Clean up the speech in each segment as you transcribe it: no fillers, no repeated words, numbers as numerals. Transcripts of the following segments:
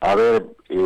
A ver,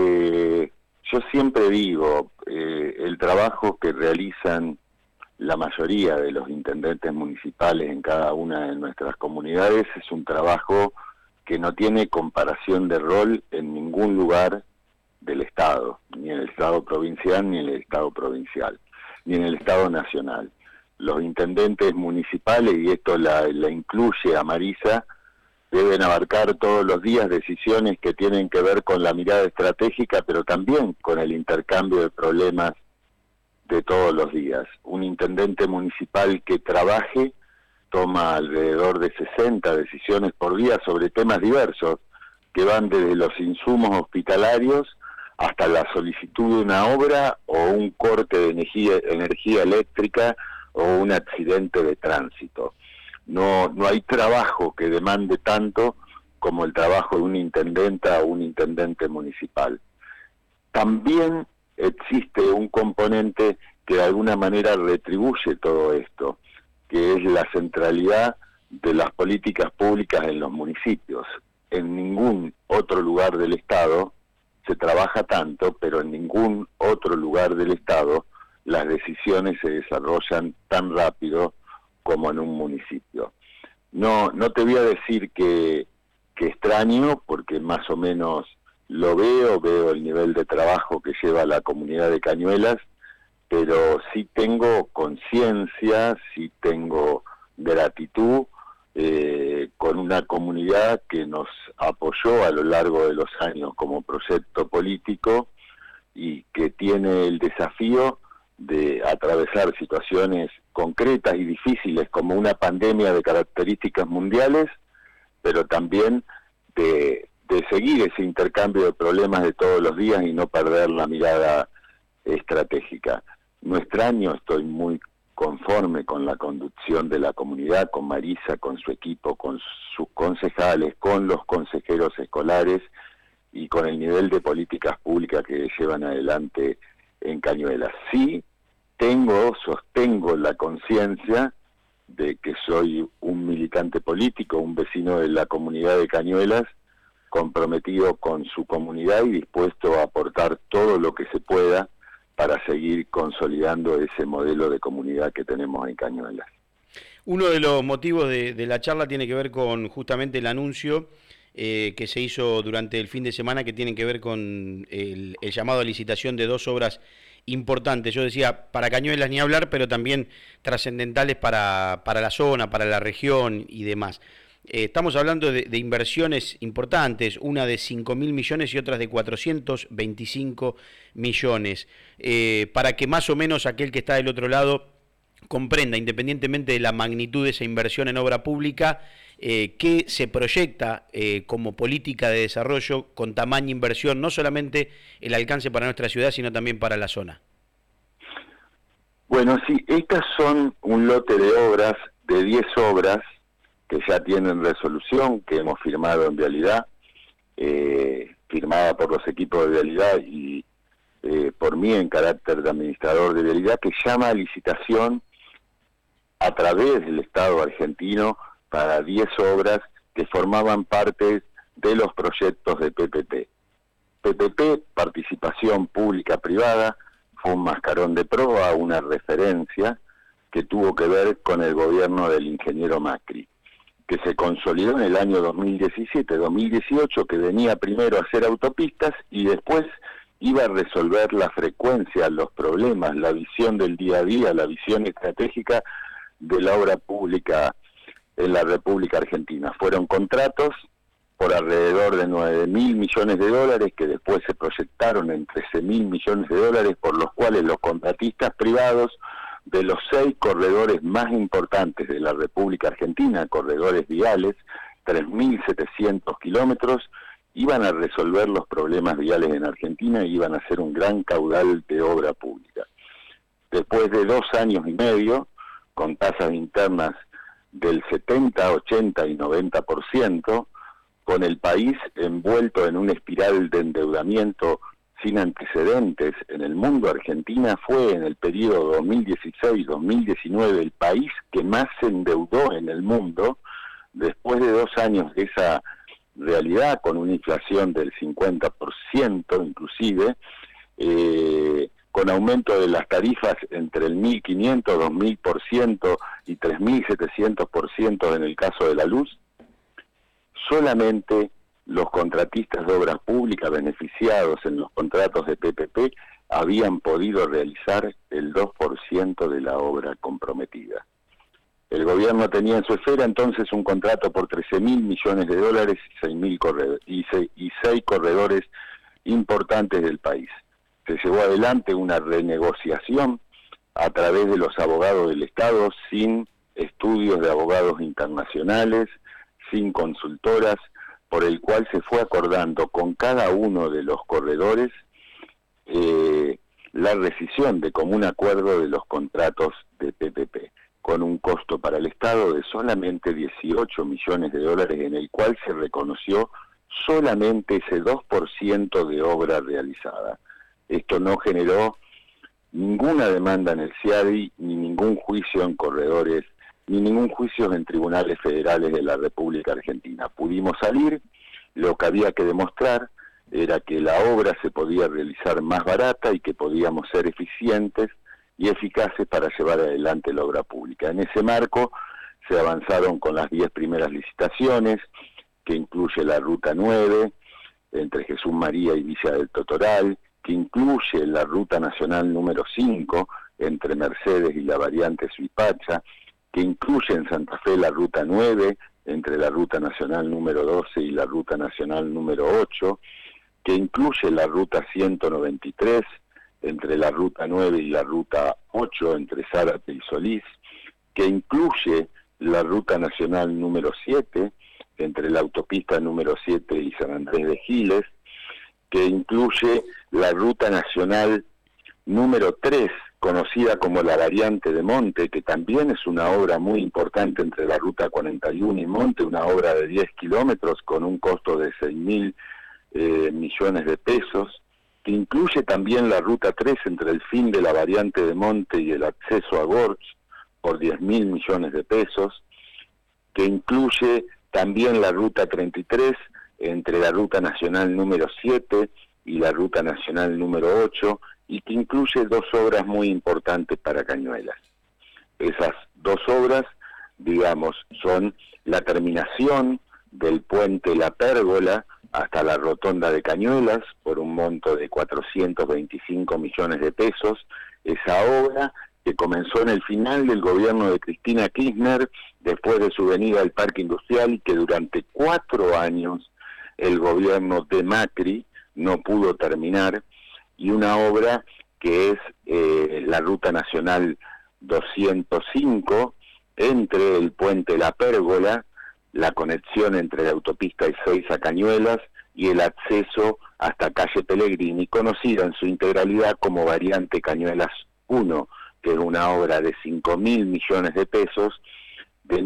yo siempre digo, el trabajo que realizan la mayoría de los intendentes municipales en cada una de nuestras comunidades es un trabajo que no tiene comparación de rol en ningún lugar del Estado, ni en el Estado provincial, ni en el Estado provincial, ni en el Estado nacional. Los intendentes municipales, y esto la incluye a Marisa, deben abarcar todos los días decisiones que tienen que ver con la mirada estratégica, pero también con el intercambio de problemas de todos los días. Un intendente municipal que trabaje toma alrededor de 60 decisiones por día sobre temas diversos, que van desde los insumos hospitalarios hasta la solicitud de una obra o un corte de energía eléctrica o un accidente de tránsito. No hay trabajo que demande tanto como el trabajo de una intendenta o un intendente municipal. También existe un componente que de alguna manera retribuye todo esto, que es la centralidad de las políticas públicas en los municipios. En ningún otro lugar del Estado se trabaja tanto, pero en ningún otro lugar del Estado las decisiones se desarrollan tan rápido como en un municipio. No te voy a decir que extraño, porque más o menos lo veo el nivel de trabajo que lleva la comunidad de Cañuelas, pero sí tengo conciencia, sí tengo gratitud con una comunidad que nos apoyó a lo largo de los años como proyecto político y que tiene el desafío de atravesar situaciones concretas y difíciles como una pandemia de características mundiales, pero también de seguir ese intercambio de problemas de todos los días y no perder la mirada estratégica. No extraño, estoy muy conforme con la conducción de la comunidad, con Marisa, con su equipo, con sus concejales, con los consejeros escolares y con el nivel de políticas públicas que llevan adelante en Cañuelas. Sí, sostengo la conciencia de que soy un militante político, un vecino de la comunidad de Cañuelas, comprometido con su comunidad y dispuesto a aportar todo lo que se pueda para seguir consolidando ese modelo de comunidad que tenemos en Cañuelas. Uno de los motivos de la charla tiene que ver con justamente el anuncio que se hizo durante el fin de semana, que tienen que ver con el llamado a licitación de dos obras importantes. Yo decía, para Cañuelas ni hablar, pero también trascendentales para la zona, para la región y demás. Estamos hablando de inversiones importantes, una de 5.000 millones y otras de 425 millones, para que más o menos aquel que está del otro lado comprenda, independientemente de la magnitud de esa inversión en obra pública, qué se proyecta como política de desarrollo con tamaña inversión, no solamente el alcance para nuestra ciudad, sino también para la zona. Bueno, sí, estas son un lote de obras, de 10 obras, que ya tienen resolución, que hemos firmado en Vialidad, firmada por los equipos de Vialidad y por mí en carácter de administrador de Vialidad, que llama a licitación a través del Estado argentino para 10 obras que formaban parte de los proyectos de PPP. PPP, participación pública-privada, fue un mascarón de proa, una referencia que tuvo que ver con el gobierno del ingeniero Macri, que se consolidó en el año 2017-2018, que venía primero a hacer autopistas y después iba a resolver la frecuencia, los problemas, la visión del día a día, la visión estratégica de la obra pública en la República Argentina. Fueron contratos por alrededor de 9.000 millones de dólares, que después se proyectaron en 13.000 millones de dólares, por los cuales los contratistas privados de los 6 corredores más importantes de la República Argentina, corredores viales, 3.700 kilómetros, iban a resolver los problemas viales en Argentina y iban a hacer un gran caudal de obra pública. Después de 2 años y medio, con tasas internas del 70, 80 y 90%, con el país envuelto en una espiral de endeudamiento sin antecedentes en el mundo, Argentina fue en el periodo 2016-2019 el país que más se endeudó en el mundo. Después de 2 años de esa realidad con una inflación del 50% inclusive, con aumento de las tarifas entre el 1.500, 2.000% y 3.700% en el caso de la luz. Solamente los contratistas de obras públicas beneficiados en los contratos de PPP habían podido realizar el 2% de la obra comprometida. El gobierno tenía en su esfera entonces un contrato por $13.000 millones y 6 corredores importantes del país. Se llevó adelante una renegociación a través de los abogados del Estado, sin estudios de abogados internacionales, sin consultoras, por el cual se fue acordando con cada uno de los corredores la rescisión de común acuerdo de los contratos de PPP, con un costo para el Estado de solamente $18 millones, en el cual se reconoció solamente ese 2% de obra realizada. Esto no generó ninguna demanda en el CIADI, ni ningún juicio en corredores, ni ningún juicio en tribunales federales de la República Argentina. Pudimos salir, lo que había que demostrar era que la obra se podía realizar más barata y que podíamos ser eficientes y eficaces para llevar adelante la obra pública. En ese marco se avanzaron con las 10 primeras licitaciones, que incluye la Ruta 9, entre Jesús María y Villa del Totoral, que incluye la Ruta Nacional número 5, entre Mercedes y la variante Suipacha, que incluye en Santa Fe la Ruta 9, entre la Ruta Nacional número 12 y la Ruta Nacional número 8, que incluye la Ruta 193, entre la Ruta 9 y la Ruta 8, entre Zárate y Solís, que incluye la Ruta Nacional número 7, entre la autopista número 7 y San Andrés de Giles, que incluye la Ruta Nacional número 3, conocida como la variante de Monte, que también es una obra muy importante entre la Ruta 41 y Monte, una obra de 10 kilómetros con un costo de 6.000 millones de pesos, que incluye también la Ruta 3 entre el fin de la variante de Monte y el acceso a Gorch por 10.000 millones de pesos, que incluye también la Ruta 33 entre la Ruta Nacional número 7 y la Ruta Nacional número 8, y que incluye 2 obras muy importantes para Cañuelas. Esas 2 obras, digamos, son la terminación del puente La Pérgola hasta la rotonda de Cañuelas por un monto de 425 millones de pesos, esa obra que comenzó en el final del gobierno de Cristina Kirchner, después de su venida al Parque Industrial, y que durante 4 años el gobierno de Macri no pudo terminar, y una obra que es la Ruta Nacional 205, entre el puente La Pérgola, la conexión entre la autopista Ezeiza Cañuelas y el acceso hasta calle Pellegrini, conocida en su integralidad como variante Cañuelas 1, que es una obra de 5.000 millones de pesos, de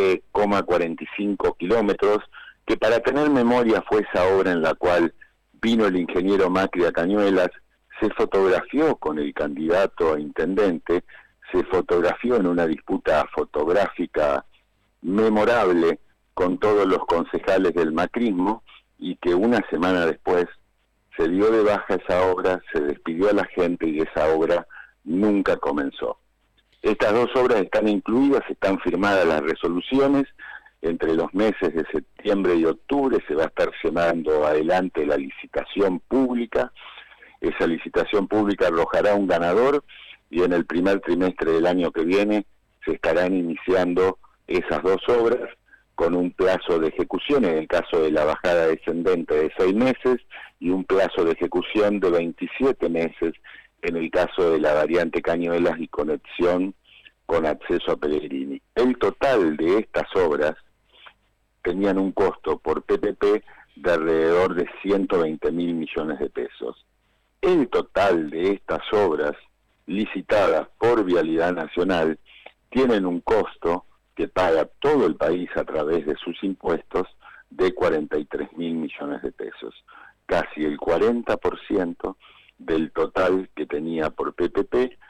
9,45 kilómetros, que para tener memoria fue esa obra en la cual vino el ingeniero Macri a Cañuelas, se fotografió con el candidato a intendente, se fotografió en una disputa fotográfica memorable con todos los concejales del macrismo, y que una semana después se dio de baja esa obra, se despidió a la gente y esa obra nunca comenzó. Estas 2 obras están incluidas, están firmadas las resoluciones. Entre los meses de septiembre y octubre se va a estar llevando adelante la licitación pública. Esa licitación pública arrojará un ganador, y en el primer trimestre del año que viene se estarán iniciando esas 2 obras con un plazo de ejecución, en el caso de la bajada descendente, de 6 meses, y un plazo de ejecución de 27 meses en el caso de la variante Cañuelas y conexión con acceso a Pellegrini. El total de estas obras tenían un costo por PPP de alrededor de 120.000 millones de pesos. El total de estas obras licitadas por Vialidad Nacional tienen un costo que paga todo el país a través de sus impuestos de 43.000 millones de pesos, casi el 40% del total que tenía por PPP,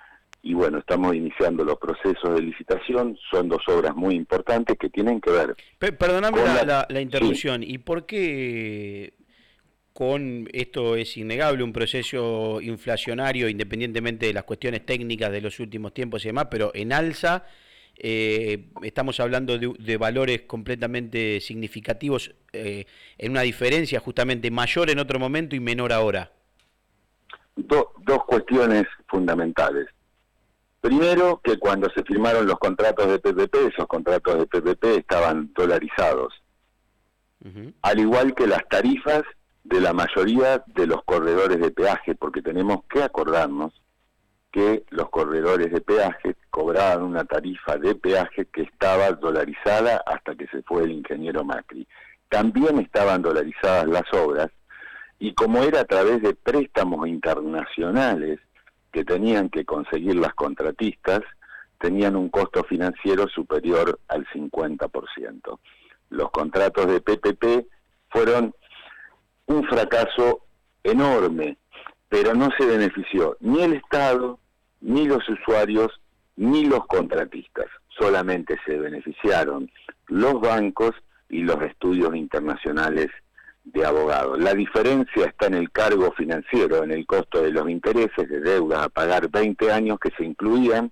y bueno, estamos iniciando los procesos de licitación. Son dos obras muy importantes que tienen que ver Perdóname con la interrupción. ¿Y por qué con esto es innegable, un proceso inflacionario, independientemente de las cuestiones técnicas de los últimos tiempos y demás, pero en alza? Estamos hablando de valores completamente significativos, en una diferencia justamente mayor en otro momento y menor ahora. dos cuestiones fundamentales. Primero, que cuando se firmaron los contratos de PPP, esos contratos de PPP estaban dolarizados, al igual que las tarifas de la mayoría de los corredores de peaje, porque tenemos que acordarnos que los corredores de peaje cobraban una tarifa de peaje que estaba dolarizada hasta que se fue el ingeniero Macri. También estaban dolarizadas las obras, y como era a través de préstamos internacionales que tenían que conseguir las contratistas, tenían un costo financiero superior al 50%. Los contratos de PPP fueron un fracaso enorme, pero no se benefició ni el Estado, ni los usuarios, ni los contratistas. Solamente se beneficiaron los bancos y los estudios internacionales de abogados. La diferencia está en el cargo financiero, en el costo de los intereses de deudas a pagar 20 años que se incluían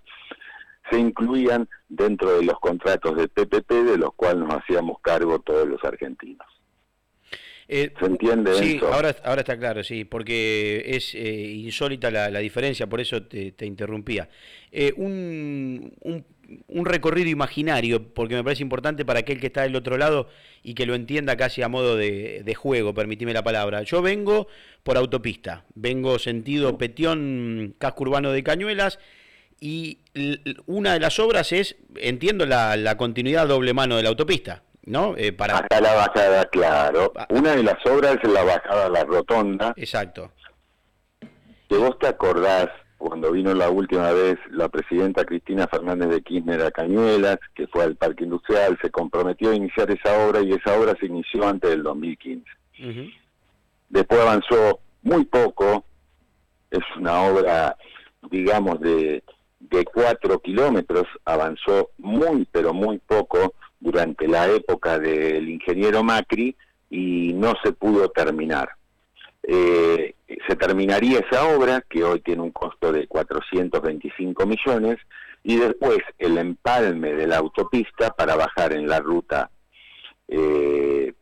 dentro de los contratos de PPP, de los cuales nos hacíamos cargo todos los argentinos. ¿Se entiende sí, eso? Ahora está claro, sí, porque es insólita la diferencia, por eso te interrumpía. Un recorrido imaginario, porque me parece importante para aquel que está del otro lado y que lo entienda casi a modo de juego, permitime la palabra. Yo vengo por autopista, vengo sentido Petión, casco urbano de Cañuelas, y una de las obras es, entiendo, la continuidad doble mano de la autopista, ¿no? Hasta la bajada, claro. Una de las obras es la bajada a la rotonda. Exacto. Que vos te acordás cuando vino la última vez la presidenta Cristina Fernández de Kirchner a Cañuelas, que fue al Parque Industrial, se comprometió a iniciar esa obra, y esa obra se inició antes del 2015. Después avanzó muy poco. Es una obra, digamos, de 4 kilómetros, avanzó muy, pero muy poco durante la época del ingeniero Macri, y no se pudo terminar. Se terminaría esa obra, que hoy tiene un costo de 425 millones, y después el empalme de la autopista para bajar en la ruta, en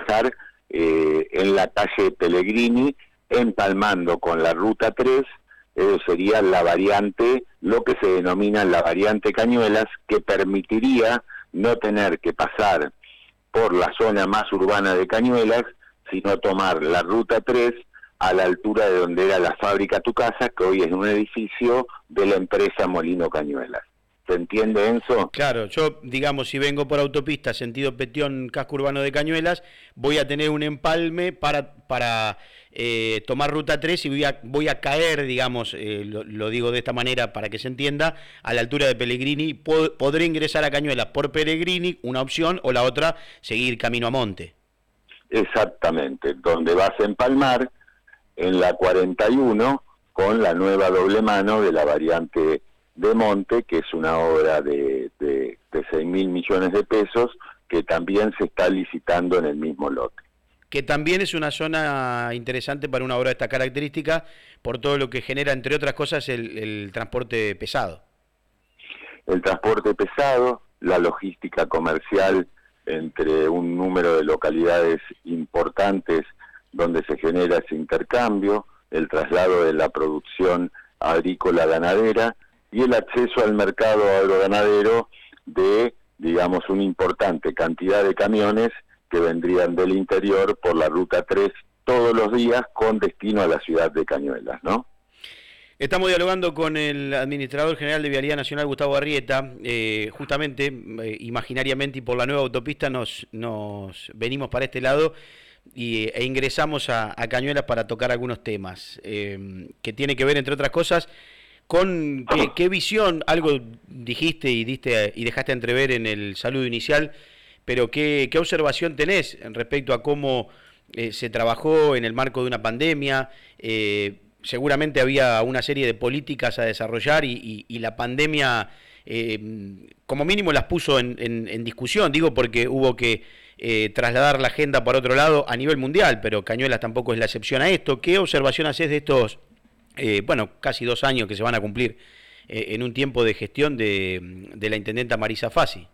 la calle Pellegrini, empalmando con la ruta 3. Eso sería la variante, lo que se denomina la variante Cañuelas, que permitiría no tener que pasar por la zona más urbana de Cañuelas, sino tomar la ruta 3 a la altura de donde era la fábrica Tu Casa, que hoy es un edificio de la empresa Molino Cañuelas. ¿Se entiende, Enzo? Claro, yo, digamos, si vengo por autopista, sentido Petión, casco urbano de Cañuelas, voy a tener un empalme para tomar ruta 3 y voy a caer, digamos, lo digo de esta manera para que se entienda, a la altura de Pellegrini. Podré ingresar a Cañuelas por Pellegrini, una opción, o la otra, seguir camino a Monte. Exactamente, donde vas a empalmar en la 41 con la nueva doble mano de la variante de Monte, que es una obra de 6.000 millones de pesos, que también se está licitando en el mismo lote. Que también es una zona interesante para una obra de esta característica, por todo lo que genera, entre otras cosas, el transporte pesado. El transporte pesado, la logística comercial entre un número de localidades importantes donde se genera ese intercambio, el traslado de la producción agrícola ganadera y el acceso al mercado agroganadero de, digamos, una importante cantidad de camiones que vendrían del interior por la ruta 3 todos los días con destino a la ciudad de Cañuelas, ¿no? Estamos dialogando con el administrador general de Vialidad Nacional, Gustavo Arrieta. Justamente, imaginariamente y por la nueva autopista nos venimos para este lado e ingresamos a Cañuelas para tocar algunos temas que tiene que ver, entre otras cosas, con qué visión. Algo dijiste y dejaste entrever en el saludo inicial, pero qué observación tenés respecto a cómo se trabajó en el marco de una pandemia, seguramente había una serie de políticas a desarrollar y la pandemia como mínimo las puso en discusión, digo porque hubo que trasladar la agenda para otro lado a nivel mundial, pero Cañuelas tampoco es la excepción a esto. ¿Qué observación haces de estos, casi 2 años que se van a cumplir en un tiempo de gestión de la intendenta Marisa Fassi?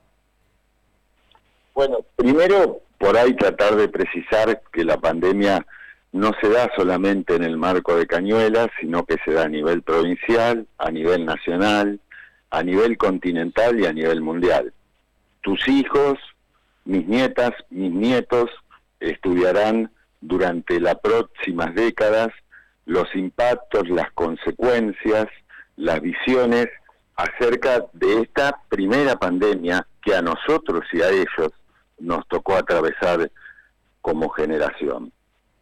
Bueno, primero por ahí tratar de precisar que la pandemia no se da solamente en el marco de Cañuelas, sino que se da a nivel provincial, a nivel nacional, a nivel continental y a nivel mundial. Tus hijos, mis nietas, mis nietos estudiarán durante las próximas décadas los impactos, las consecuencias, las visiones acerca de esta primera pandemia que a nosotros y a ellos nos tocó atravesar como generación.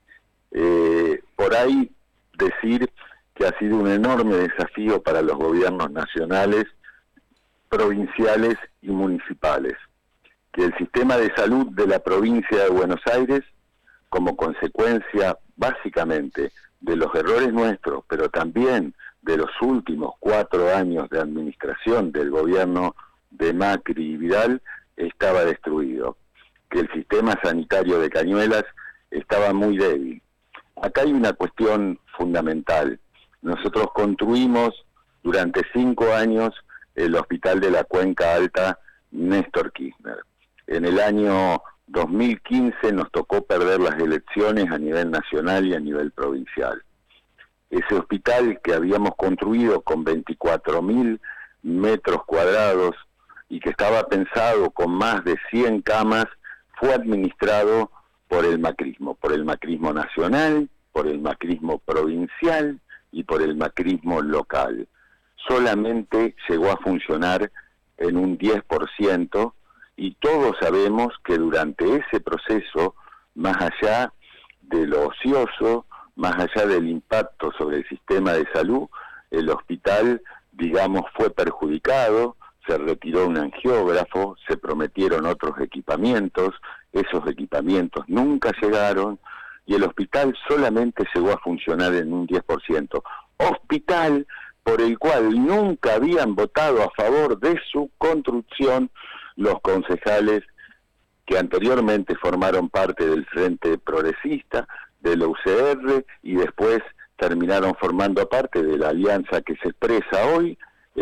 Por ahí decir que ha sido un enorme desafío para los gobiernos nacionales, provinciales y municipales, que el sistema de salud de la provincia de Buenos Aires, como consecuencia básicamente de los errores nuestros, pero también de los últimos 4 años de administración del gobierno de Macri y Vidal, estaba destruido, que el sistema sanitario de Cañuelas estaba muy débil. Acá hay una cuestión fundamental. Nosotros construimos durante 5 años el Hospital de la Cuenca Alta Néstor Kirchner. En el año 2015 nos tocó perder las elecciones a nivel nacional y a nivel provincial. Ese hospital que habíamos construido con 24.000 metros cuadrados y que estaba pensado con más de 100 camas, fue administrado por el macrismo nacional, por el macrismo provincial y por el macrismo local. Solamente llegó a funcionar en un 10% y todos sabemos que durante ese proceso, más allá de lo ocioso, más allá del impacto sobre el sistema de salud, el hospital, fue perjudicado, se retiró un angiógrafo, se prometieron otros equipamientos, esos equipamientos nunca llegaron y el hospital solamente llegó a funcionar en un 10%. Hospital por el cual nunca habían votado a favor de su construcción los concejales que anteriormente formaron parte del Frente Progresista, de la UCR, y después terminaron formando parte de la alianza que se expresa hoy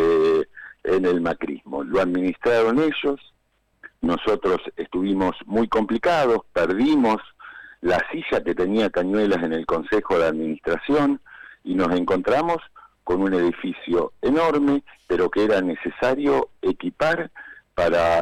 en el macrismo. Lo administraron ellos, nosotros estuvimos muy complicados, perdimos la silla que tenía Cañuelas en el Consejo de Administración y nos encontramos con un edificio enorme, pero que era necesario equipar para,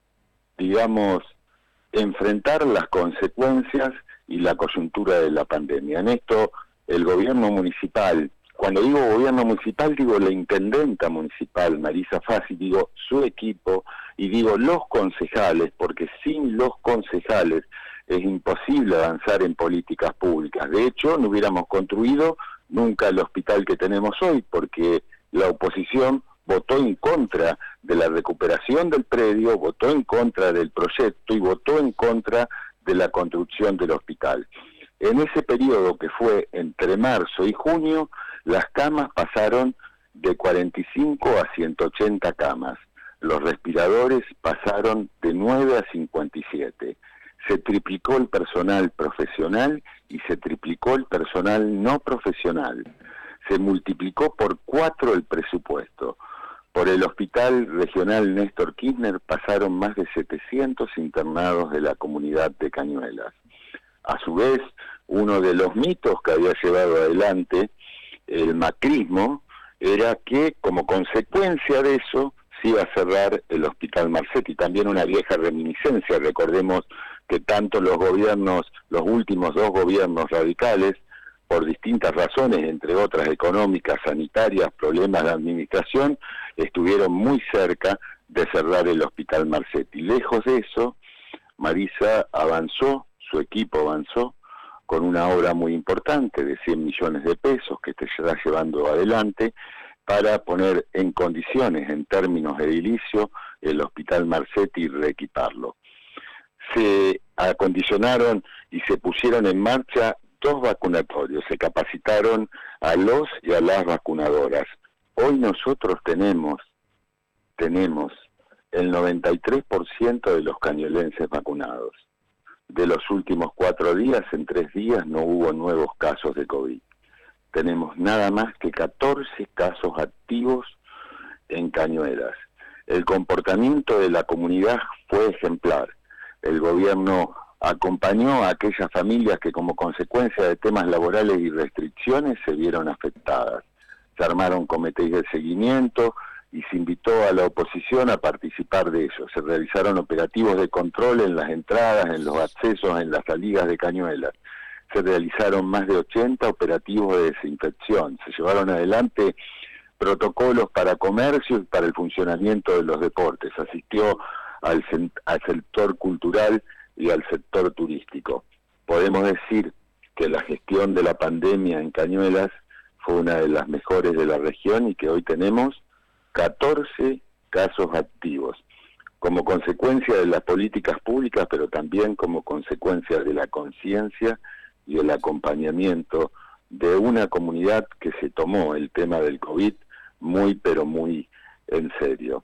enfrentar las consecuencias y la coyuntura de la pandemia. En esto, el gobierno municipal, cuando digo gobierno municipal, digo la intendenta municipal, Marisa Fassi, digo su equipo, y digo los concejales, porque sin los concejales es imposible avanzar en políticas públicas. De hecho, no hubiéramos construido nunca el hospital que tenemos hoy, porque la oposición votó en contra de la recuperación del predio, votó en contra del proyecto y votó en contra de la construcción del hospital. En ese periodo que fue entre marzo y junio, las camas pasaron de 45 a 180 camas. Los respiradores pasaron de 9 a 57. Se triplicó el personal profesional y se triplicó el personal no profesional. Se multiplicó por 4 el presupuesto. Por el Hospital Regional Néstor Kirchner pasaron más de 700 internados de la comunidad de Cañuelas. A su vez, uno de los mitos que había llevado adelante el macrismo era que, como consecuencia de eso, se iba a cerrar el Hospital Marcetti. También una vieja reminiscencia, recordemos que tanto los últimos 2 gobiernos radicales, por distintas razones, entre otras económicas, sanitarias, problemas de administración, estuvieron muy cerca de cerrar el Hospital Marcetti. Lejos de eso, Marisa avanzó, su equipo avanzó, con una obra muy importante de 100 millones de pesos que se está llevando adelante para poner en condiciones, en términos edilicios, el Hospital Marcetti y reequiparlo. Se acondicionaron y se pusieron en marcha 2 vacunatorios, se capacitaron a los y a las vacunadoras. Hoy nosotros tenemos el 93% de los cañuelenses vacunados. De los últimos 4 días, en 3 días no hubo nuevos casos de COVID. Tenemos nada más que 14 casos activos en Cañuelas. El comportamiento de la comunidad fue ejemplar. El gobierno acompañó a aquellas familias que como consecuencia de temas laborales y restricciones se vieron afectadas. Se armaron comités de seguimiento y se invitó a la oposición a participar de ellos. Se realizaron operativos de control en las entradas, en los accesos, en las salidas de Cañuelas. Se realizaron más de 80 operativos de desinfección. Se llevaron adelante protocolos para comercio y para el funcionamiento de los deportes. Asistió al sector cultural y al sector turístico. Podemos decir que la gestión de la pandemia en Cañuelas fue una de las mejores de la región y que hoy tenemos 14 casos activos, como consecuencia de las políticas públicas, pero también como consecuencia de la conciencia y el acompañamiento de una comunidad que se tomó el tema del COVID muy, pero muy en serio.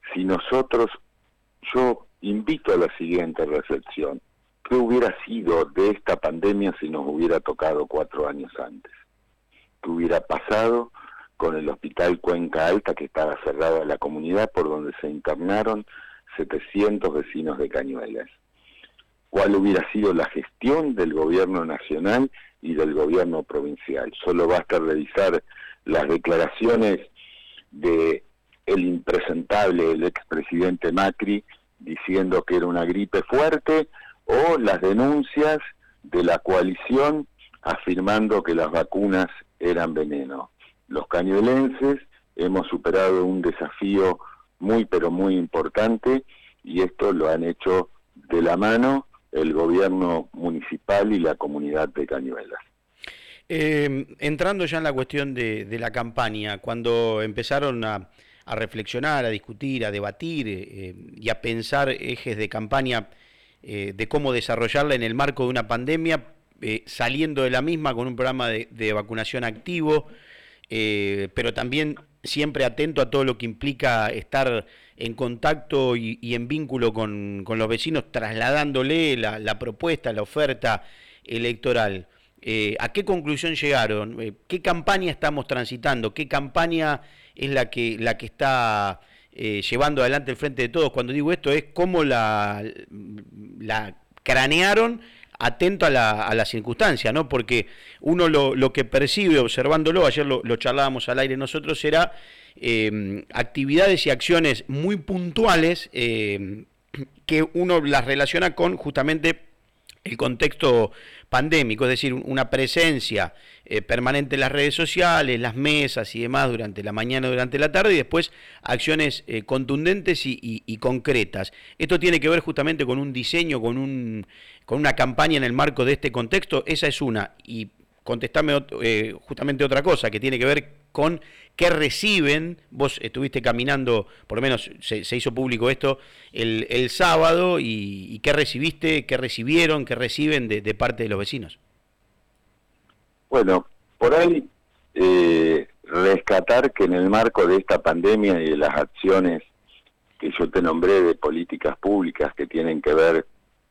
Yo invito a la siguiente reflexión: ¿qué hubiera sido de esta pandemia si nos hubiera tocado 4 años antes? ¿Qué hubiera pasado con el Hospital Cuenca Alta, que estaba cerrado a la comunidad, por donde se internaron 700 vecinos de Cañuelas? ¿Cuál hubiera sido la gestión del gobierno nacional y del gobierno provincial? Solo basta revisar las declaraciones de el impresentable, el expresidente Macri, diciendo que era una gripe fuerte, o las denuncias de la coalición afirmando que las vacunas eran veneno. Los cañuelenses hemos superado un desafío muy, pero muy importante, y esto lo han hecho de la mano el gobierno municipal y la comunidad de Cañuelas. Entrando ya en la cuestión de la campaña, cuando empezaron a reflexionar, a discutir, a debatir y a pensar ejes de campaña de cómo desarrollarla en el marco de una pandemia, saliendo de la misma con un programa de vacunación activo, pero también siempre atento a todo lo que implica estar en contacto y en vínculo con los vecinos, trasladándole la propuesta, la oferta electoral. ¿A qué conclusión llegaron? ¿Qué campaña estamos transitando? ¿Qué campaña es la que está llevando adelante el Frente de Todos? Cuando digo esto es cómo la cranearon atento a la circunstancia, ¿no? Porque uno lo que percibe observándolo, ayer lo charlábamos al aire nosotros, era actividades y acciones muy puntuales que uno las relaciona con justamente el contexto pandémico, es decir, una presencia permanente en las redes sociales, las mesas y demás durante la mañana, durante la tarde, y después acciones contundentes y concretas. Esto tiene que ver justamente con un diseño, con una campaña en el marco de este contexto. Esa es una. Y contestame justamente otra cosa que tiene que ver con qué reciben. Vos estuviste caminando, por lo menos se hizo público esto el sábado, y qué recibiste, qué recibieron, qué reciben de parte de los vecinos. Bueno, por ahí rescatar que en el marco de esta pandemia y de las acciones que yo te nombré de políticas públicas que tienen que ver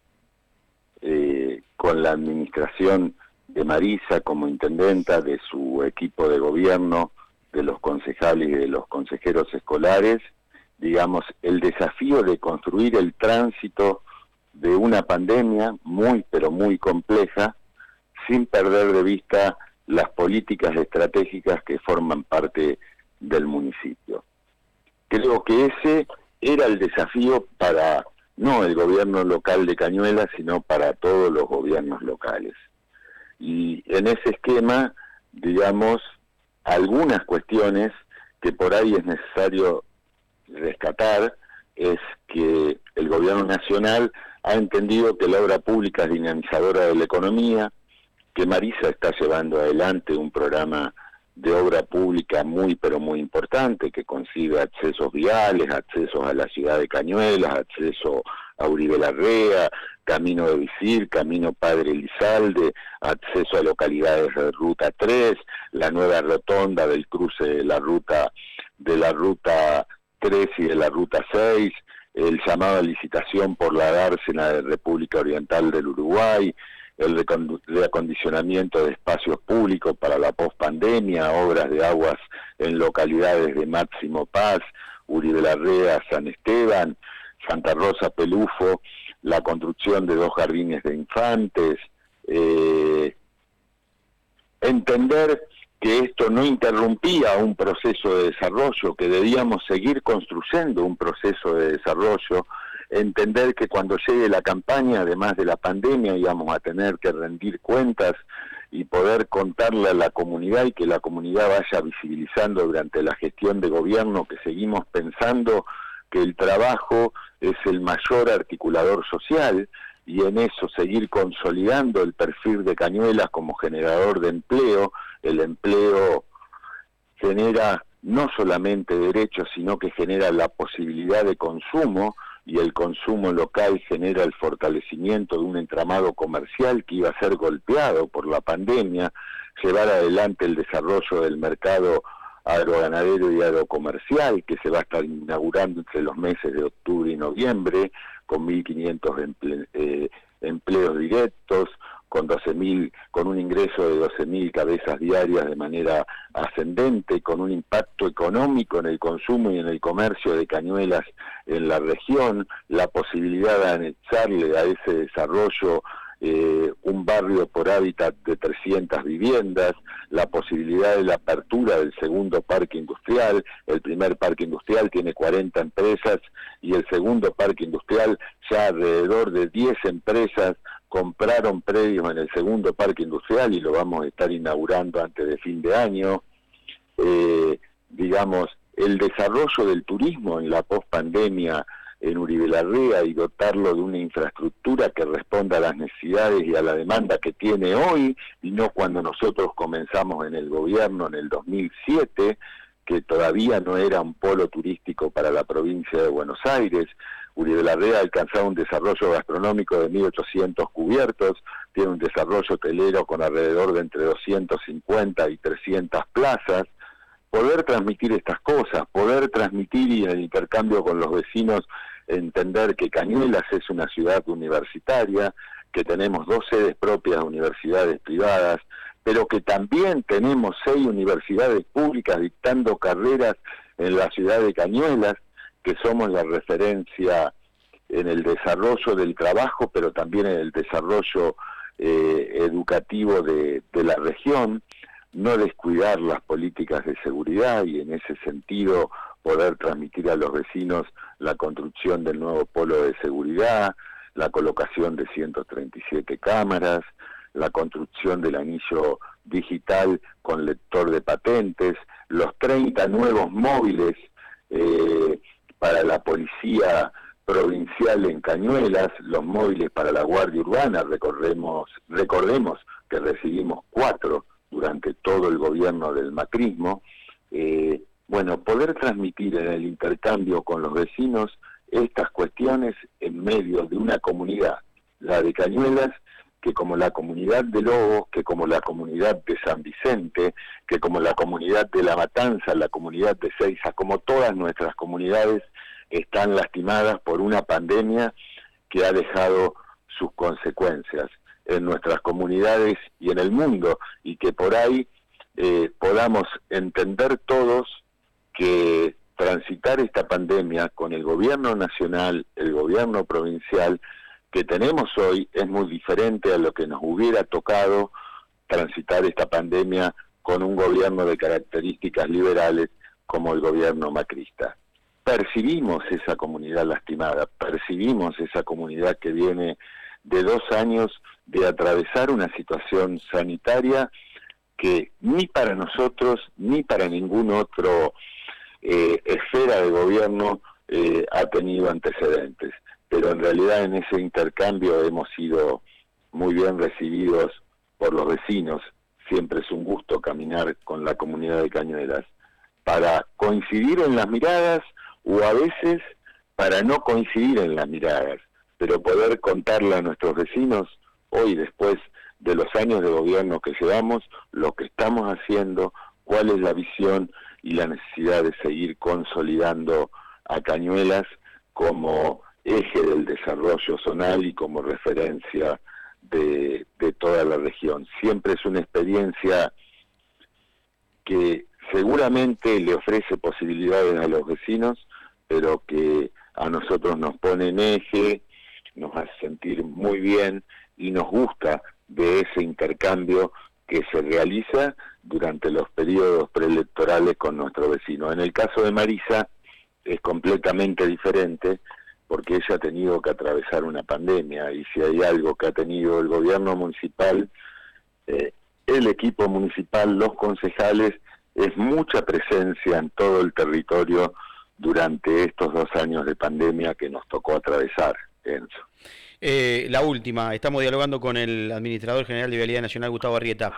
con la administración de Marisa como intendenta, de su equipo de gobierno, de los concejales y de los consejeros escolares, digamos, el desafío de construir el tránsito de una pandemia muy, pero muy compleja, sin perder de vista las políticas estratégicas que forman parte del municipio. Creo que ese era el desafío para, no el gobierno local de Cañuelas, sino para todos los gobiernos locales. Y en ese esquema, digamos, algunas cuestiones que por ahí es necesario rescatar es que el gobierno nacional ha entendido que la obra pública es dinamizadora de la economía, que Marisa está llevando adelante un programa de obra pública muy pero muy importante, que concibe accesos viales, accesos a la ciudad de Cañuelas, acceso a Uribe Larrea, Camino de Visir, Camino Padre Elizalde, acceso a localidades de Ruta 3, la nueva rotonda del cruce de la ruta 3 y de la Ruta 6, el llamado a licitación por la dársena de República Oriental del Uruguay, el reacondicionamiento de espacios públicos para la pospandemia, obras de aguas en localidades de Máximo Paz, Uribe Larrea, San Esteban, Santa Rosa, Pelufo, la construcción de 2 jardines de infantes, entender que esto no interrumpía un proceso de desarrollo, que debíamos seguir construyendo un proceso de desarrollo, entender que cuando llegue la campaña, además de la pandemia, íbamos a tener que rendir cuentas y poder contarle a la comunidad y que la comunidad vaya visibilizando durante la gestión de gobierno que seguimos pensando que el trabajo es el mayor articulador social, y en eso seguir consolidando el perfil de Cañuelas como generador de empleo. El empleo genera no solamente derechos, sino que genera la posibilidad de consumo, y el consumo local genera el fortalecimiento de un entramado comercial que iba a ser golpeado por la pandemia, llevar adelante el desarrollo del mercado agroganadero y agrocomercial, que se va a estar inaugurando entre los meses de octubre y noviembre, con 1.500 empleos directos, con un ingreso de 12.000 cabezas diarias de manera ascendente, con un impacto económico en el consumo y en el comercio de Cañuelas en la región, la posibilidad de anexarle a ese desarrollo un barrio por hábitat de 300 viviendas, la posibilidad de la apertura del segundo parque industrial. El primer parque industrial tiene 40 empresas y el segundo parque industrial ya alrededor de 10 empresas compraron predios en el segundo parque industrial y lo vamos a estar inaugurando antes de fin de año. Digamos, el desarrollo del turismo en la pospandemia en Uribe Larrea y dotarlo de una infraestructura que responda a las necesidades y a la demanda que tiene hoy, y no cuando nosotros comenzamos en el gobierno en el 2007, que todavía no era un polo turístico para la provincia de Buenos Aires. Uribe Larrea ha alcanzado un desarrollo gastronómico de 1.800 cubiertos, tiene un desarrollo hotelero con alrededor de entre 250 y 300 plazas. Poder transmitir estas cosas, poder transmitir y en el intercambio con los vecinos entender que Cañuelas es una ciudad universitaria, que tenemos 2 sedes propias de universidades privadas, pero que también tenemos 6 universidades públicas dictando carreras en la ciudad de Cañuelas, que somos la referencia en el desarrollo del trabajo, pero también en el desarrollo educativo de la región. No descuidar las políticas de seguridad y en ese sentido poder transmitir a los vecinos la construcción del nuevo polo de seguridad, la colocación de 137 cámaras, la construcción del anillo digital con lector de patentes, los 30 nuevos móviles para la policía provincial en Cañuelas, los móviles para la Guardia Urbana. Recordemos que recibimos 4 durante todo el gobierno del macrismo. Poder transmitir en el intercambio con los vecinos estas cuestiones en medio de una comunidad, la de Cañuelas, que como la comunidad de Lobos, que como la comunidad de San Vicente, que como la comunidad de La Matanza, la comunidad de Seiza, como todas nuestras comunidades, están lastimadas por una pandemia que ha dejado sus consecuencias en nuestras comunidades y en el mundo, y que por ahí podamos entender todos que transitar esta pandemia con el gobierno nacional, el gobierno provincial que tenemos hoy, es muy diferente a lo que nos hubiera tocado transitar esta pandemia con un gobierno de características liberales como el gobierno macrista. Percibimos esa comunidad lastimada, percibimos esa comunidad que viene de 2 años de atravesar una situación sanitaria que ni para nosotros ni para ningún otro esfera de gobierno ha tenido antecedentes, pero en realidad en ese intercambio hemos sido muy bien recibidos por los vecinos. Siempre es un gusto caminar con la comunidad de Cañuelas para coincidir en las miradas o a veces para no coincidir en las miradas, pero poder contarle a nuestros vecinos hoy, después de los años de gobierno que llevamos, lo que estamos haciendo, cuál es la visión y la necesidad de seguir consolidando a Cañuelas como eje del desarrollo zonal y como referencia de toda la región. Siempre es una experiencia que seguramente le ofrece posibilidades a los vecinos, pero que a nosotros nos pone en eje, nos hace sentir muy bien y nos gusta de ese intercambio que se realiza durante los periodos preelectorales con nuestro vecino. En el caso de Marisa es completamente diferente, porque ella ha tenido que atravesar una pandemia, y si hay algo que ha tenido el gobierno municipal, el equipo municipal, los concejales, es mucha presencia en todo el territorio durante estos 2 años de pandemia que nos tocó atravesar, Enzo. La última, estamos dialogando con el administrador general de Vialidad Nacional, Gustavo Arrieta.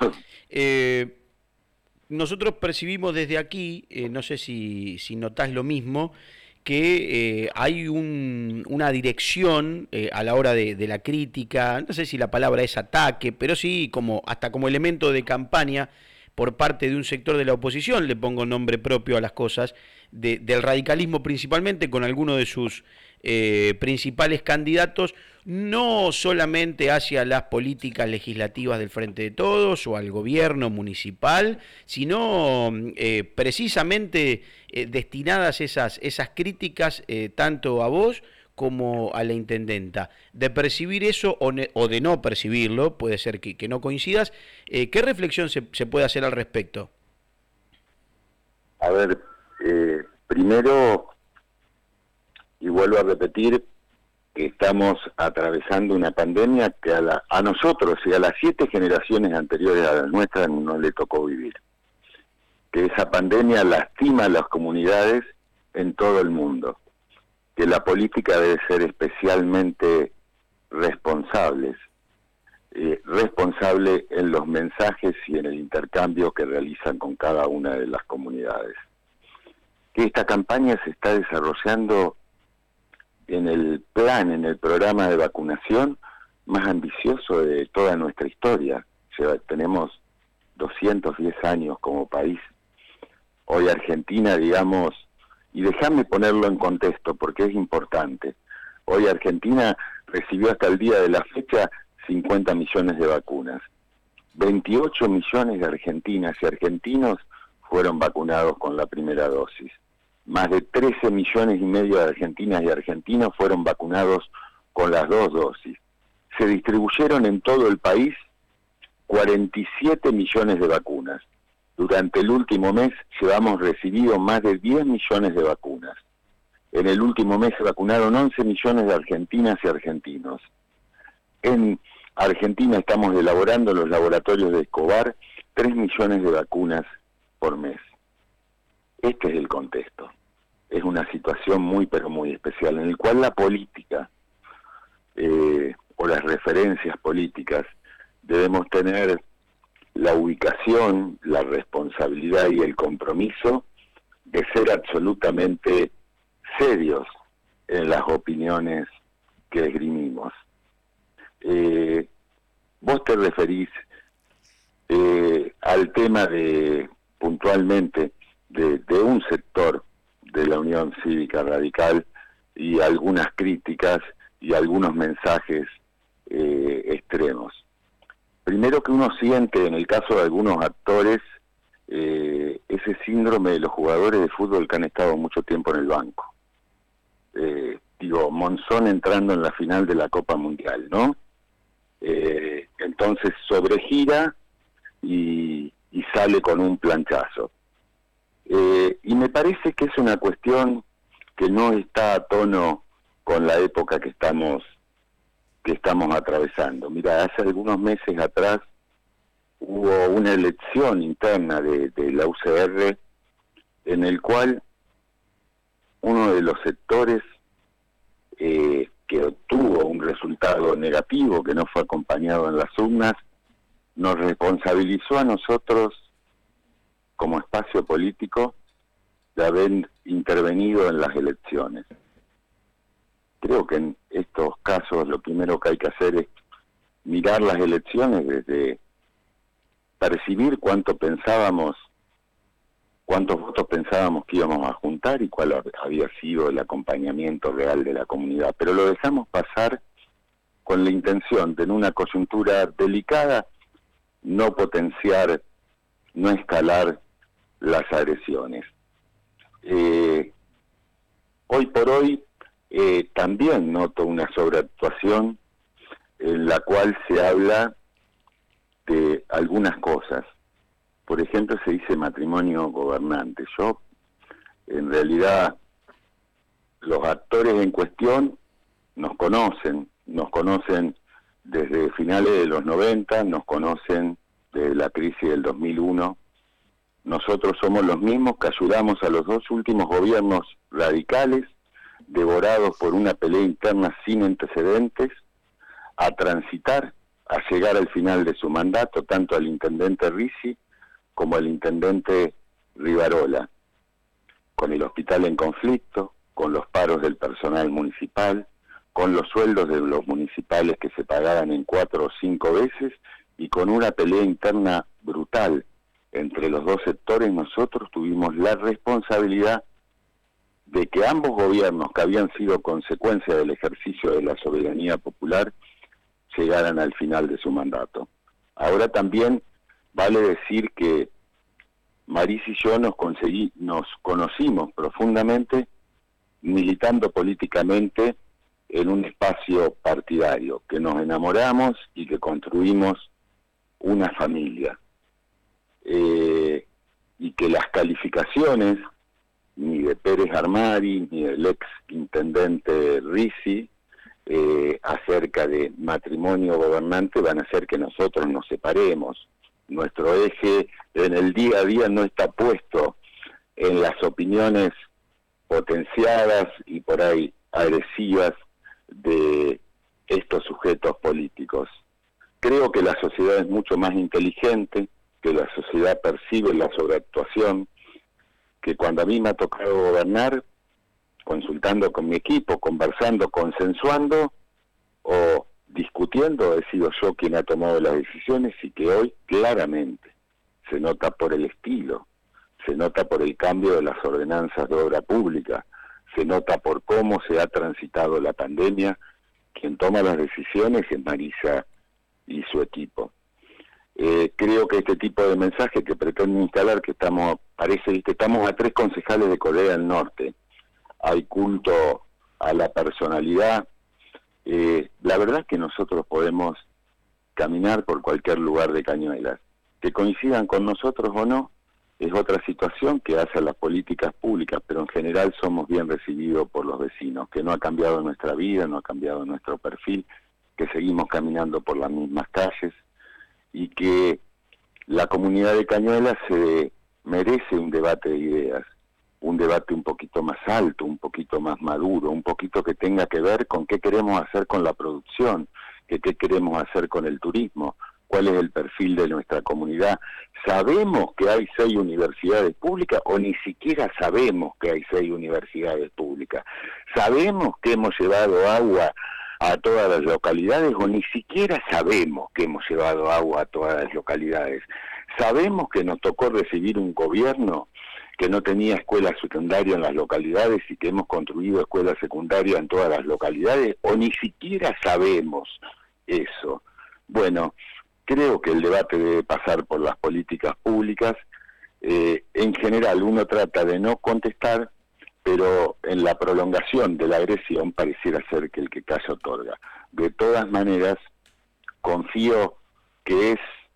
Nosotros percibimos desde aquí, no sé si notás lo mismo, que hay una dirección a la hora de la crítica, no sé si la palabra es ataque, pero sí hasta como elemento de campaña por parte de un sector de la oposición, le pongo nombre propio a las cosas, del radicalismo principalmente, con algunos de sus principales candidatos, no solamente hacia las políticas legislativas del Frente de Todos o al gobierno municipal, sino precisamente destinadas esas críticas tanto a vos como a la intendenta. De percibir eso o de no percibirlo, puede ser que no coincidas, ¿qué reflexión se puede hacer al respecto? A ver, primero, y vuelvo a repetir, que estamos atravesando una pandemia que a nosotros y a las 7 generaciones anteriores a la nuestra no le tocó vivir. Que esa pandemia lastima a las comunidades en todo el mundo. Que la política debe ser especialmente responsable en los mensajes y en el intercambio que realizan con cada una de las comunidades. Que esta campaña se está desarrollando en el programa de vacunación más ambicioso de toda nuestra historia. Tenemos 210 años como país. Hoy Argentina, digamos, y déjame ponerlo en contexto porque es importante. Hoy Argentina recibió hasta el día de la fecha 50 millones de vacunas. 28 millones de argentinas y argentinos fueron vacunados con la primera dosis. Más de 13 millones y medio de argentinas y argentinos fueron vacunados con las 2 dosis. Se distribuyeron en todo el país 47 millones de vacunas. Durante el último mes llevamos recibido más de 10 millones de vacunas. En el último mes se vacunaron 11 millones de argentinas y argentinos. En Argentina estamos elaborando en los laboratorios de Escobar 3 millones de vacunas por mes. Este es el contexto. Es una situación muy pero muy especial en el cual la política o las referencias políticas debemos tener la ubicación, la responsabilidad y el compromiso de ser absolutamente serios en las opiniones que esgrimimos. Vos te referís al tema puntualmente de un sector de la Unión Cívica Radical y algunas críticas y algunos mensajes extremos. Primero, que uno siente en el caso de algunos actores ese síndrome de los jugadores de fútbol que han estado mucho tiempo en el banco. Monzón entrando en la final de la Copa Mundial, ¿no? Entonces sobregira y sale con un planchazo. Y me parece que es una cuestión que no está a tono con la época que estamos atravesando. Mira, hace algunos meses atrás hubo una elección interna de la UCR en el cual uno de los sectores que obtuvo un resultado negativo, que no fue acompañado en las urnas, nos responsabilizó a nosotros como espacio político de haber intervenido en las elecciones. creo que en estos casos lo primero que hay que hacer es mirar las elecciones desde percibir cuántos votos pensábamos que íbamos a juntar y cuál había sido el acompañamiento real de la comunidad. Pero lo dejamos pasar con la intención de, en una coyuntura delicada, no potenciar, no escalar las agresiones. Hoy por hoy también noto una sobreactuación en la cual se habla de algunas cosas. Por ejemplo, se dice matrimonio gobernante. Yo, en realidad, los actores en cuestión nos conocen desde finales de los 90, nos conocen desde la crisis del 2001. Nosotros somos los mismos que ayudamos a los dos últimos gobiernos radicales, devorados por una pelea interna sin antecedentes, a transitar, a llegar al final de su mandato, tanto al intendente Ricci como al intendente Rivarola, con el hospital en conflicto, con los paros del personal municipal, con los sueldos de los municipales que se pagaban en 4 o 5 veces, y con una pelea interna brutal entre los dos sectores. Nosotros tuvimos la responsabilidad de que ambos gobiernos, que habían sido consecuencia del ejercicio de la soberanía popular, llegaran al final de su mandato. Ahora también vale decir que Marisa y yo nos conocimos profundamente militando políticamente en un espacio partidario, que nos enamoramos y que construimos una familia. Y que las calificaciones, ni de Pérez Armari, ni del ex intendente Ricci, acerca de matrimonio gobernante, van a hacer que nosotros nos separemos. Nuestro eje en el día a día no está puesto en las opiniones potenciadas y por ahí agresivas de estos sujetos políticos. Creo que la sociedad es mucho más inteligente, que la sociedad percibe la sobreactuación, que cuando a mí me ha tocado gobernar, consultando con mi equipo, conversando, consensuando o discutiendo, he sido yo quien ha tomado las decisiones, y que hoy claramente se nota por el estilo, se nota por el cambio de las ordenanzas de obra pública, se nota por cómo se ha transitado la pandemia. Quien toma las decisiones es Marisa y su equipo. Creo que este tipo de mensaje que pretenden instalar, que estamos a 3 concejales de Corea del Norte, hay culto a la personalidad, la verdad es que nosotros podemos caminar por cualquier lugar de Cañuelas. Que coincidan con nosotros o no, es otra situación que hace a las políticas públicas, pero en general somos bien recibidos por los vecinos, que no ha cambiado nuestra vida, no ha cambiado nuestro perfil, que seguimos caminando por las mismas calles, y que la comunidad de Cañuelas se merece un debate de ideas, un debate un poquito más alto, un poquito más maduro, un poquito que tenga que ver con qué queremos hacer con la producción, qué queremos hacer con el turismo, cuál es el perfil de nuestra comunidad. ¿Sabemos que hay 6 universidades públicas o ni siquiera sabemos que hay 6 universidades públicas? ¿Sabemos que hemos llevado agua a todas las localidades o ni siquiera sabemos que hemos llevado agua a todas las localidades? ¿Sabemos que nos tocó recibir un gobierno que no tenía escuela secundaria en las localidades y que hemos construido escuelas secundarias en todas las localidades, o ni siquiera sabemos eso? Bueno, creo que el debate debe pasar por las políticas públicas. En general uno trata de no contestar, pero en la prolongación de la agresión pareciera ser que el que calla otorga. De todas maneras, confío que es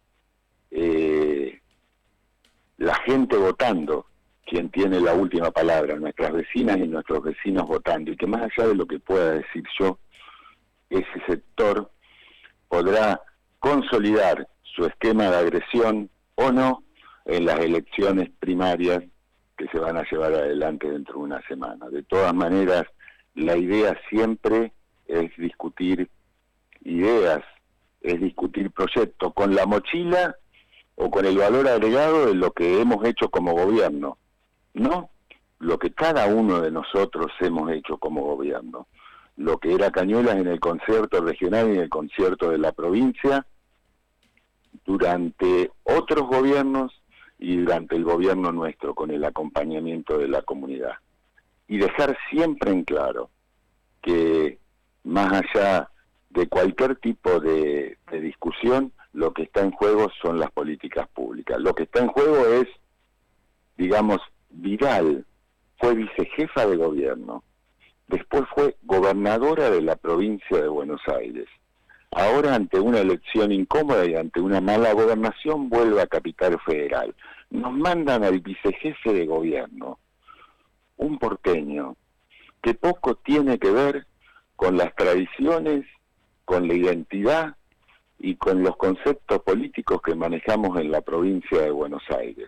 la gente votando quien tiene la última palabra, nuestras vecinas y nuestros vecinos votando, y que más allá de lo que pueda decir yo, ese sector podrá consolidar su esquema de agresión o no en las elecciones primarias que se van a llevar adelante dentro de una semana. De todas maneras, la idea siempre es discutir ideas, es discutir proyectos con la mochila o con el valor agregado de lo que hemos hecho como gobierno, no lo que cada uno de nosotros hemos hecho como gobierno. lo que era Cañuelas en el concierto regional y en el concierto de la provincia, durante otros gobiernos y durante el gobierno nuestro, con el acompañamiento de la comunidad. Y dejar siempre en claro que más allá de cualquier tipo de discusión, lo que está en juego son las políticas públicas. Lo que está en juego es, digamos, Vidal fue vicejefa de gobierno, después fue gobernadora de la provincia de Buenos Aires. Ahora, ante una elección incómoda y ante una mala gobernación, vuelve a Capital Federal. Nos mandan al vicejefe de gobierno, un porteño, que poco tiene que ver con las tradiciones, con la identidad y con los conceptos políticos que manejamos en la provincia de Buenos Aires.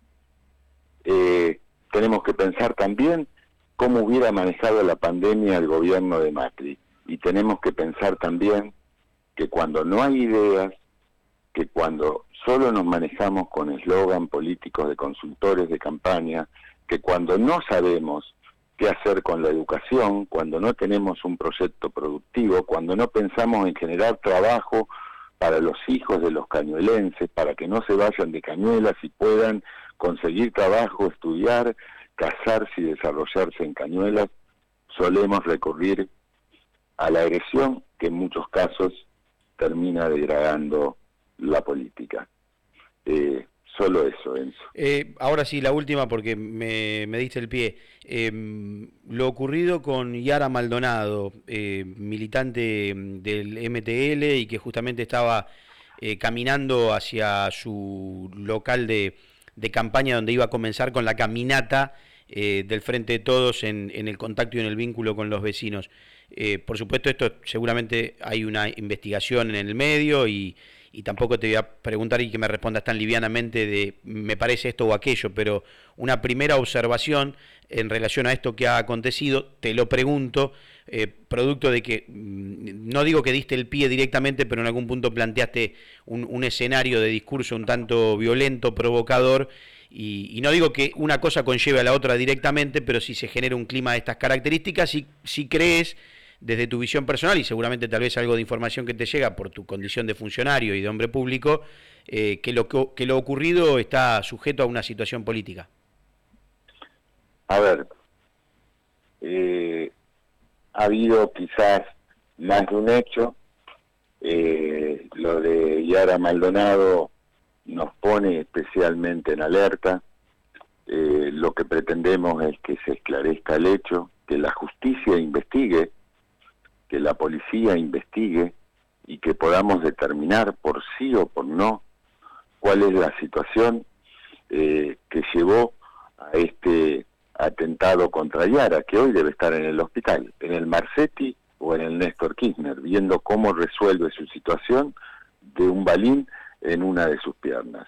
Tenemos que pensar también cómo hubiera manejado la pandemia el gobierno de Macri. Y tenemos que pensar también que cuando no hay ideas, que cuando solo nos manejamos con eslogan políticos de consultores de campaña, que cuando no sabemos qué hacer con la educación, cuando no tenemos un proyecto productivo, cuando no pensamos en generar trabajo para los hijos de los cañuelenses, para que no se vayan de Cañuelas y puedan conseguir trabajo, estudiar, casarse y desarrollarse en Cañuelas, solemos recurrir a la agresión que en muchos casos termina degradando la política. Solo eso, Enzo. Ahora sí, la última porque me diste el pie. Lo ocurrido con Yara Maldonado, militante del MTL y que justamente estaba caminando hacia su local de campaña donde iba a comenzar con la caminata del Frente de Todos en el contacto y en el vínculo con los vecinos. Por supuesto, esto seguramente hay una investigación en el medio y tampoco te voy a preguntar y que me respondas tan livianamente de me parece esto o aquello, pero una primera observación en relación a esto que ha acontecido, te lo pregunto, producto de que, no digo que diste el pie directamente, pero en algún punto planteaste un escenario de discurso un tanto violento, provocador, y no digo que una cosa conlleve a la otra directamente, pero si se genera un clima de estas características, si crees desde tu visión personal y seguramente tal vez algo de información que te llega por tu condición de funcionario y de hombre público, que lo ocurrido está sujeto a una situación política. A ver, ha habido quizás más de un hecho. Lo de Yara Maldonado nos pone especialmente en alerta. Lo que pretendemos es que se esclarezca el hecho, que la justicia investigue, que la policía investigue y que podamos determinar por sí o por no cuál es la situación que llevó a este atentado contra Yara, que hoy debe estar en el hospital, en el Marcetti o en el Néstor Kirchner, viendo cómo resuelve su situación de un balín en una de sus piernas.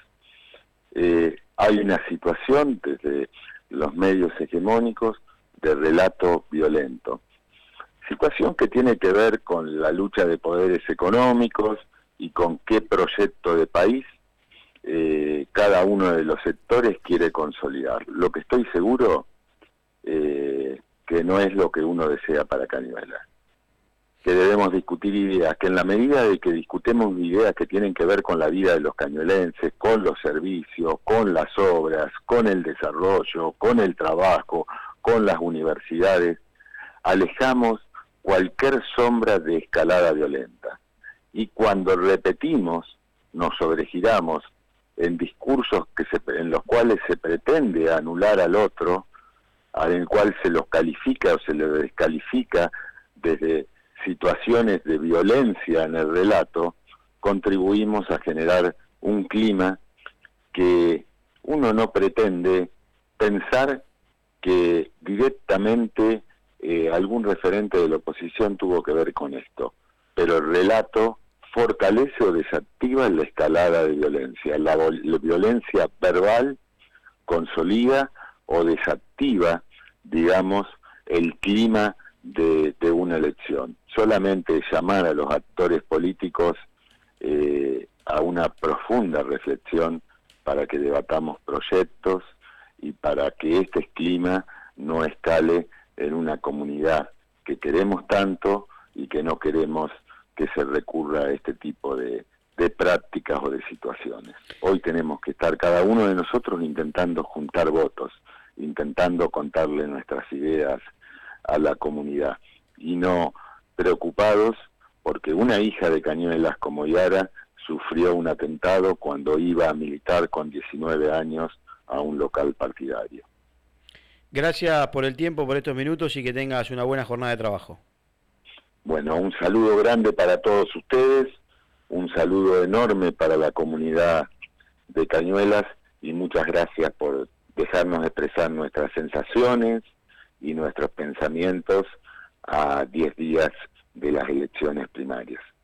Hay una situación desde los medios hegemónicos de relato violento. Situación que tiene que ver con la lucha de poderes económicos y con qué proyecto de país cada uno de los sectores quiere consolidar. Lo que estoy seguro que no es lo que uno desea para Cañuelas. Que debemos discutir ideas, que en la medida de que discutemos ideas que tienen que ver con la vida de los cañuelenses, con los servicios, con las obras, con el desarrollo, con el trabajo, con las universidades, alejamos cualquier sombra de escalada violenta. Y cuando repetimos, nos sobregiramos en discursos en los cuales se pretende anular al otro, en el cual se los califica o se les descalifica desde situaciones de violencia en el relato, contribuimos a generar un clima que uno no pretende pensar que directamente algún referente de la oposición tuvo que ver con esto, pero el relato fortalece o desactiva la escalada de violencia. La violencia verbal consolida o desactiva, digamos, el clima de una elección. Solamente llamar a los actores políticos a una profunda reflexión para que debatamos proyectos y para que este clima no escale en una comunidad que queremos tanto y que no queremos que se recurra a este tipo de prácticas o de situaciones. Hoy tenemos que estar cada uno de nosotros intentando juntar votos, intentando contarle nuestras ideas a la comunidad y no preocupados porque una hija de Cañuelas como Yara sufrió un atentado cuando iba a militar con 19 años a un local partidario. Gracias por el tiempo, por estos minutos y que tengas una buena jornada de trabajo. Bueno, un saludo grande para todos ustedes, un saludo enorme para la comunidad de Cañuelas y muchas gracias por dejarnos expresar nuestras sensaciones y nuestros pensamientos a 10 días de las elecciones primarias.